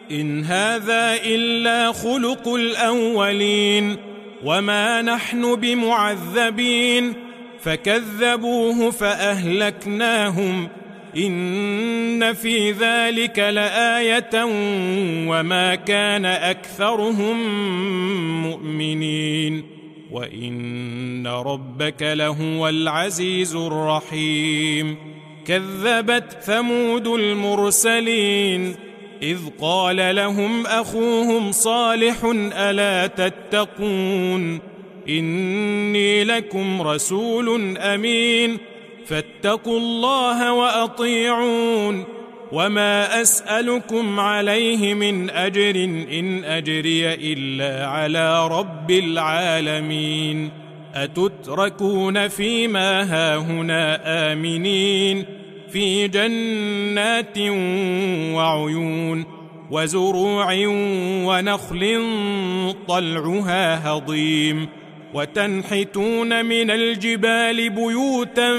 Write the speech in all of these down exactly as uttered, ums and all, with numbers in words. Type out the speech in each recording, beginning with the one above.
إن هذا إلا خلق الأولين وما نحن بمعذبين فكذبوه فأهلكناهم إن في ذلك لآية وما كان أكثرهم مؤمنين وإن ربك لهو العزيز الرحيم كذبت ثمود المرسلين إذ قال لهم أخوهم صالح ألا تتقون إني لكم رسول أمين فاتقوا الله وأطيعون وما أسألكم عليه من أجر إن أجري إلا على رب العالمين أتتركون فيما هاهنا آمنين في جنات وعيون وزروع ونخل طلعها هضيم وتنحتون من الجبال بيوتا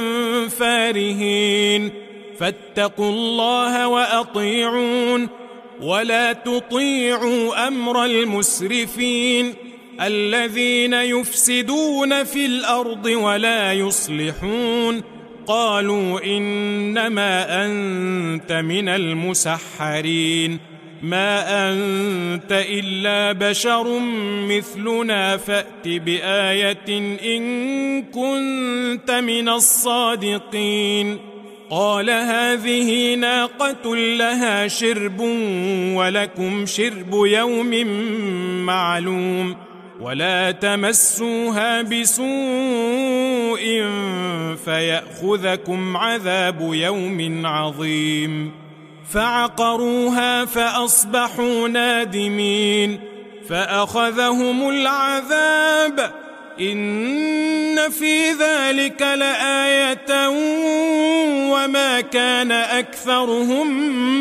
فارهين فاتقوا الله وأطيعون ولا تطيعوا أمر المسرفين الذين يفسدون في الأرض ولا يصلحون قالوا إنما أنت من المسحرين ما أنت إلا بشر مثلنا فأت بآية إن كنت من الصادقين قال هذه ناقة لها شرب ولكم شرب يوم معلوم ولا تمسوها بسوء فيأخذكم عذاب يوم عظيم فعقروها فأصبحوا نادمين فأخذهم العذاب إن في ذلك لآية وما كان أكثرهم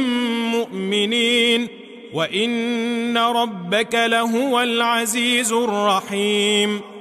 مؤمنين وإن ربك لهو العزيز الرحيم